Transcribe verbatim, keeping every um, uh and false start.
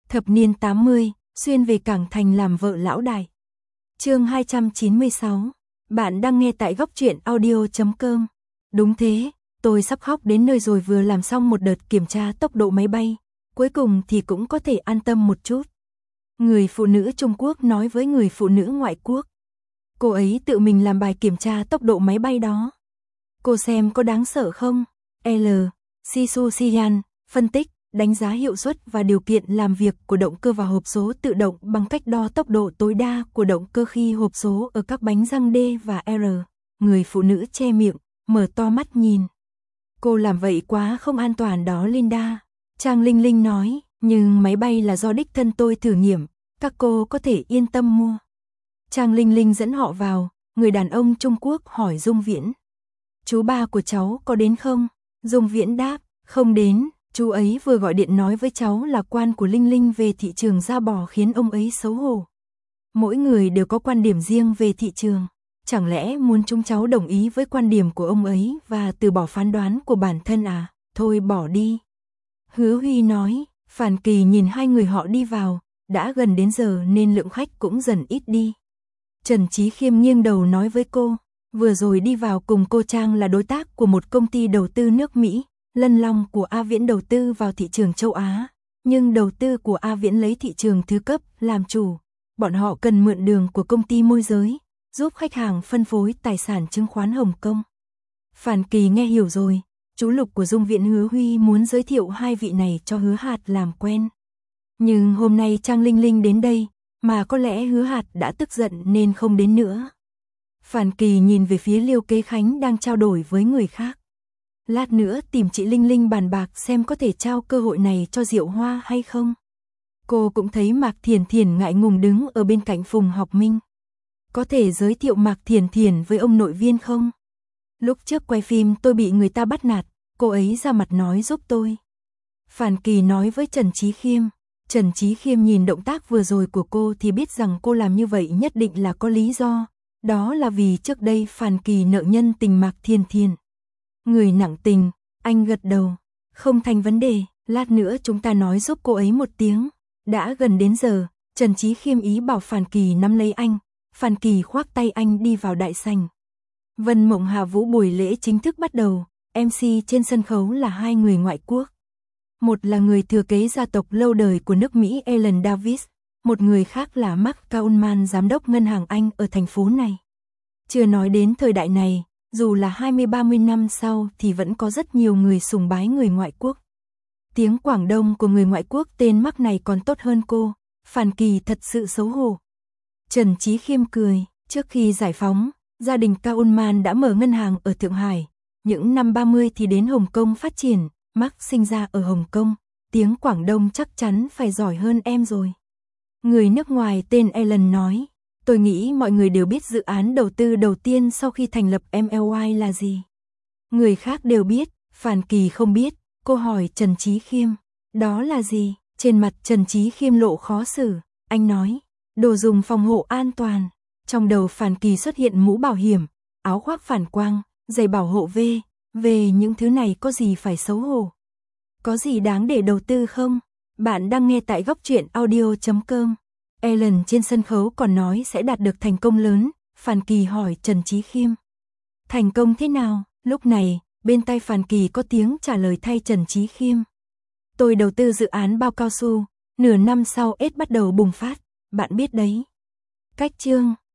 Thập niên tám mươi, xuyên về Cảng Thành làm vợ lão đại. Chương hai trăm chín mươi sáu. Bạn đang nghe tại góc truyện audio chấm com. Đúng thế, tôi sắp khóc đến nơi rồi, vừa làm xong một đợt kiểm tra tốc độ máy bay, cuối cùng thì cũng có thể an tâm một chút. Người phụ nữ Trung Quốc nói với người phụ nữ ngoại quốc. Cô ấy tự mình làm bài kiểm tra tốc độ máy bay đó. Cô xem có đáng sợ không? L. Sisu Sian, phân tích, đánh giá hiệu suất và điều kiện làm việc của động cơ và hộp số tự động bằng cách đo tốc độ tối đa của động cơ khi hộp số ở các bánh răng D và R. Người phụ nữ che miệng, mở to mắt nhìn. Cô làm vậy quá không an toàn đó Linda. Trang Linh Linh nói, nhưng máy bay là do đích thân tôi thử nghiệm, các cô có thể yên tâm mua. Trang Linh Linh dẫn họ vào, người đàn ông Trung Quốc hỏi Dung Viễn. Chú ba của cháu có đến không? Dung Viễn đáp, không đến, chú ấy vừa gọi điện nói với cháu là quan của Linh Linh về thị trường da bò khiến ông ấy xấu hổ. Mỗi người đều có quan điểm riêng về thị trường, chẳng lẽ muốn chúng cháu đồng ý với quan điểm của ông ấy và từ bỏ phán đoán của bản thân à? Thôi bỏ đi. Hứa Huy nói. Phản Kỳ nhìn hai người họ đi vào, đã gần đến giờ nên lượng khách cũng dần ít đi. Trần Chí Khiêm nghiêng đầu nói với cô, vừa rồi đi vào cùng cô Trang là đối tác của một công ty đầu tư nước Mỹ, Lân Long của A Viễn đầu tư vào thị trường châu Á, nhưng đầu tư của A Viễn lấy thị trường thứ cấp làm chủ, bọn họ cần mượn đường của công ty môi giới, giúp khách hàng phân phối tài sản chứng khoán Hồng Kông. Phản Kỳ nghe hiểu rồi. Chú Lục của Dung Viễn Hứa Huy muốn giới thiệu hai vị này cho Hứa Hạt làm quen. Nhưng hôm nay Trang Linh Linh đến đây, mà có lẽ Hứa Hạt đã tức giận nên không đến nữa. Phản Kỳ nhìn về phía Liêu Kế Khánh đang trao đổi với người khác. Lát nữa tìm chị Linh Linh bàn bạc xem có thể trao cơ hội này cho Diệu Hoa hay không. Cô cũng thấy Mạc Thiền Thiền ngại ngùng đứng ở bên cạnh Phùng Học Minh. Có thể giới thiệu Mạc Thiền Thiền với ông nội viên không? Lúc trước quay phim tôi bị người ta bắt nạt, cô ấy ra mặt nói giúp tôi. Phản Kỳ nói với Trần Chí Khiêm. Trần Chí Khiêm nhìn động tác vừa rồi của cô thì biết rằng cô làm như vậy nhất định là có lý do. Đó là vì trước đây Phản Kỳ nợ nhân tình Mạc Thiền Thiền. Người nặng tình, anh gật đầu. Không thành vấn đề, lát nữa chúng ta nói giúp cô ấy một tiếng. Đã gần đến giờ, Trần Chí Khiêm ý bảo Phản Kỳ nắm lấy anh. Phản Kỳ khoác tay anh đi vào đại sảnh. Vân Mộng Hà Vũ buổi lễ chính thức bắt đầu, em xê trên sân khấu là hai người ngoại quốc. Một là người thừa kế gia tộc lâu đời của nước Mỹ Ellen Davis, một người khác là Mark Kaufman, giám đốc ngân hàng Anh ở thành phố này. Chưa nói đến thời đại này, dù là hai mươi ba mươi năm sau thì vẫn có rất nhiều người sùng bái người ngoại quốc. Tiếng Quảng Đông của người ngoại quốc tên Mark này còn tốt hơn cô, Phản Kỳ thật sự xấu hổ. Trần Chí Khiêm cười, trước khi giải phóng, gia đình Kaufman đã mở ngân hàng ở Thượng Hải, những năm ba mươi thì đến Hồng Kông phát triển, Mark sinh ra ở Hồng Kông, tiếng Quảng Đông chắc chắn phải giỏi hơn em rồi. Người nước ngoài tên Ellen nói, tôi nghĩ mọi người đều biết dự án đầu tư đầu tiên sau khi thành lập em lờ i là gì. Người khác đều biết, Phản Kỳ không biết, cô hỏi Trần Chí Khiêm, đó là gì? Trên mặt Trần Chí Khiêm lộ khó xử, anh nói, đồ dùng phòng hộ an toàn. Trong đầu Phản Kỳ xuất hiện mũ bảo hiểm, áo khoác phản quang, giày bảo hộ V, về những thứ này có gì phải xấu hổ? Có gì đáng để đầu tư không? Bạn đang nghe tại góc truyện audio chấm com. Ellen trên sân khấu còn nói sẽ đạt được thành công lớn, Phản Kỳ hỏi Trần Chí Khiêm. Thành công thế nào? Lúc này, bên tai Phản Kỳ có tiếng trả lời thay Trần Chí Khiêm. Tôi đầu tư dự án bao cao su, nửa năm sau AIDS bắt đầu bùng phát, bạn biết đấy. Cách chương